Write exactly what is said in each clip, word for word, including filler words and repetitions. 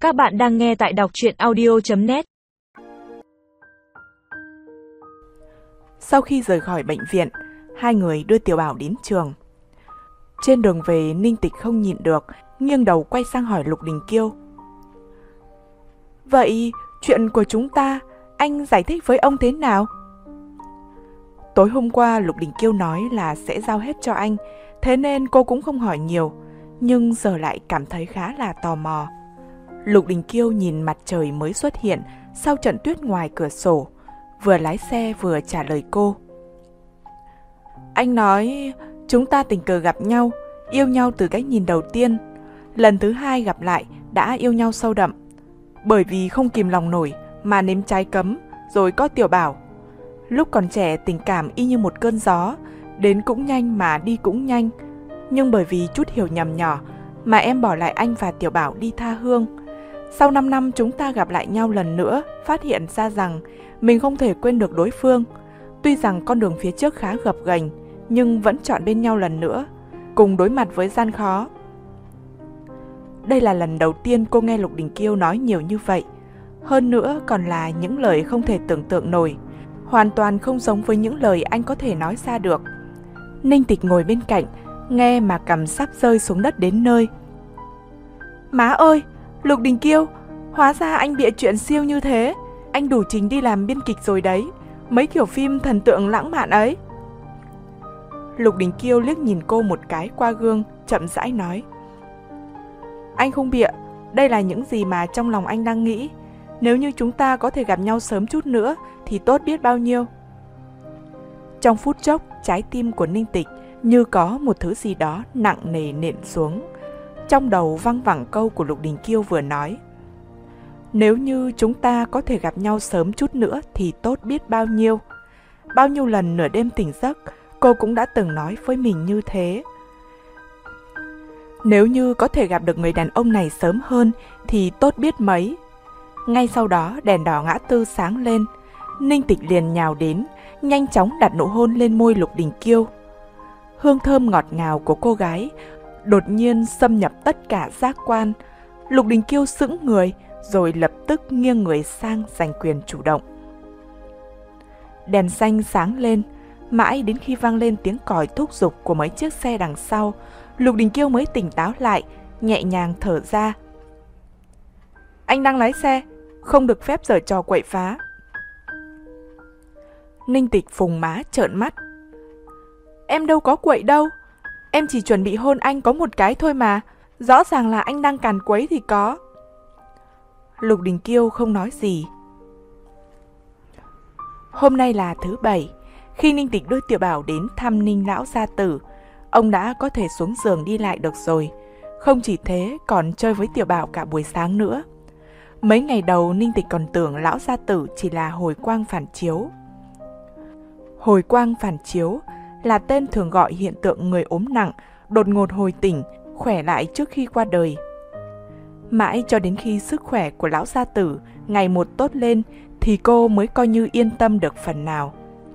Các bạn đang nghe tại đọc truyện audio chấm net. Sau khi rời khỏi bệnh viện, hai người đưa Tiểu Bảo đến trường. Trên đường về, Ninh Tịch không nhịn được, nghiêng đầu quay sang hỏi Lục Đình Kiêu. Vậy, chuyện của chúng ta, anh giải thích với ông thế nào? Tối hôm qua, Lục Đình Kiêu nói là sẽ giao hết cho anh, thế nên cô cũng không hỏi nhiều, nhưng giờ lại cảm thấy khá là tò mò. Lục Đình Kiêu nhìn mặt trời mới xuất hiện sau trận tuyết ngoài cửa sổ, vừa lái xe vừa trả lời cô. Anh nói chúng ta tình cờ gặp nhau, yêu nhau từ cái nhìn đầu tiên. Lần thứ hai gặp lại đã yêu nhau sâu đậm. Bởi vì không kìm lòng nổi mà nếm trái cấm, rồi có Tiểu Bảo. Lúc còn trẻ tình cảm y như một cơn gió, đến cũng nhanh mà đi cũng nhanh. Nhưng bởi vì chút hiểu nhầm nhỏ mà em bỏ lại anh và Tiểu Bảo đi tha hương. Sau năm năm chúng ta gặp lại nhau lần nữa, phát hiện ra rằng mình không thể quên được đối phương. Tuy rằng con đường phía trước khá gập ghềnh, nhưng vẫn chọn bên nhau lần nữa, cùng đối mặt với gian khó. Đây là lần đầu tiên cô nghe Lục Đình Kiêu nói nhiều như vậy. Hơn nữa còn là những lời không thể tưởng tượng nổi, hoàn toàn không giống với những lời anh có thể nói ra được. Ninh Tịch ngồi bên cạnh, nghe mà cằm sắp rơi xuống đất đến nơi. Má ơi! Lục Đình Kiêu, hóa ra anh bịa chuyện siêu như thế. Anh đủ trình đi làm biên kịch rồi đấy. Mấy kiểu phim thần tượng lãng mạn ấy. Lục Đình Kiêu liếc nhìn cô một cái qua gương, chậm rãi nói. Anh không bịa, đây là những gì mà trong lòng anh đang nghĩ. Nếu như chúng ta có thể gặp nhau sớm chút nữa thì tốt biết bao nhiêu. Trong phút chốc, trái tim của Ninh Tịch như có một thứ gì đó nặng nề nện xuống. Trong đầu văng vẳng câu của Lục Đình Kiêu vừa nói. Nếu như chúng ta có thể gặp nhau sớm chút nữa thì tốt biết bao nhiêu. Bao nhiêu lần nửa đêm tỉnh giấc, cô cũng đã từng nói với mình như thế. Nếu như có thể gặp được người đàn ông này sớm hơn thì tốt biết mấy. Ngay sau đó đèn đỏ ngã tư sáng lên. Ninh Tịch liền nhào đến, nhanh chóng đặt nụ hôn lên môi Lục Đình Kiêu. Hương thơm ngọt ngào của cô gái đột nhiên xâm nhập tất cả giác quan. Lục Đình Kiêu sững người, rồi lập tức nghiêng người sang giành quyền chủ động. Đèn xanh sáng lên, mãi đến khi vang lên tiếng còi thúc giục của mấy chiếc xe đằng sau, Lục Đình Kiêu mới tỉnh táo lại, nhẹ nhàng thở ra. Anh đang lái xe, không được phép giở trò quậy phá. Ninh Tịch phùng má trợn mắt. Em đâu có quậy đâu. Em chỉ chuẩn bị hôn anh có một cái thôi mà. Rõ ràng là anh đang càn quấy thì có. Lục Đình Kiêu không nói gì. Hôm nay là thứ bảy. Khi Ninh Tịch đưa Tiểu Bảo đến thăm Ninh lão gia tử, ông đã có thể xuống giường đi lại được rồi. Không chỉ thế, còn chơi với Tiểu Bảo cả buổi sáng nữa. Mấy ngày đầu Ninh Tịch còn tưởng lão gia tử chỉ là hồi quang phản chiếu. Hồi quang phản chiếu là tên thường gọi hiện tượng người ốm nặng, đột ngột hồi tỉnh, khỏe lại trước khi qua đời. Mãi cho đến khi sức khỏe của lão gia tử ngày một tốt lên thì cô mới coi như yên tâm được phần nào.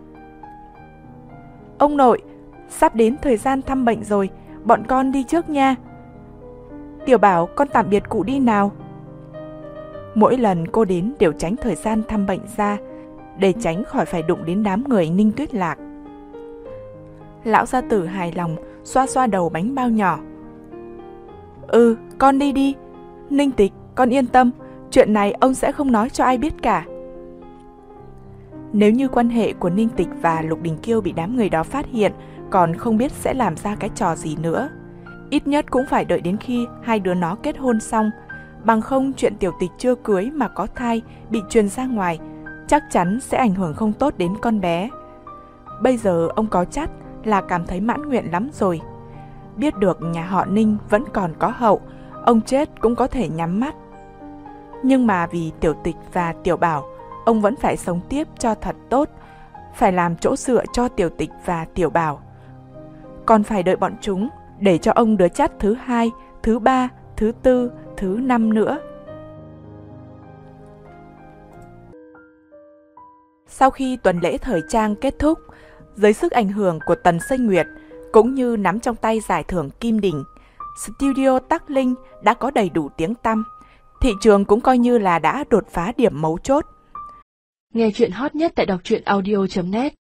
Ông nội, sắp đến thời gian thăm bệnh rồi, bọn con đi trước nha. Tiểu Bảo, con tạm biệt cụ đi nào. Mỗi lần cô đến đều tránh thời gian thăm bệnh ra, để tránh khỏi phải đụng đến đám người Ninh Tuyết Lạc. Lão gia tử hài lòng, xoa xoa đầu bánh bao nhỏ. Ừ, con đi đi. Ninh Tịch, con yên tâm, chuyện này ông sẽ không nói cho ai biết cả. Nếu như quan hệ của Ninh Tịch và Lục Đình Kiêu bị đám người đó phát hiện, còn không biết sẽ làm ra cái trò gì nữa. Ít nhất cũng phải đợi đến khi hai đứa nó kết hôn xong, bằng không chuyện Tiểu Tịch chưa cưới mà có thai bị truyền ra ngoài, chắc chắn sẽ ảnh hưởng không tốt đến con bé. Bây giờ ông có chắc là cảm thấy mãn nguyện lắm rồi. Biết được nhà họ Ninh vẫn còn có hậu, ông chết cũng có thể nhắm mắt. Nhưng mà vì Tiểu Tịch và Tiểu Bảo, ông vẫn phải sống tiếp cho thật tốt, phải làm chỗ dựa cho Tiểu Tịch và Tiểu Bảo. Còn phải đợi bọn chúng để cho ông đứa chắt thứ hai, thứ ba, thứ tư, thứ năm nữa. Sau khi tuần lễ thời trang kết thúc, dưới sức ảnh hưởng của Tần Sinh Nguyệt cũng như nắm trong tay giải thưởng Kim Đình, Studio Tắc Linh đã có đầy đủ tiếng tăm. thị trường cũng coi như là đã đột phá điểm mấu chốt. Nghe chuyện hot nhất tại đọc truyện audio chấm net.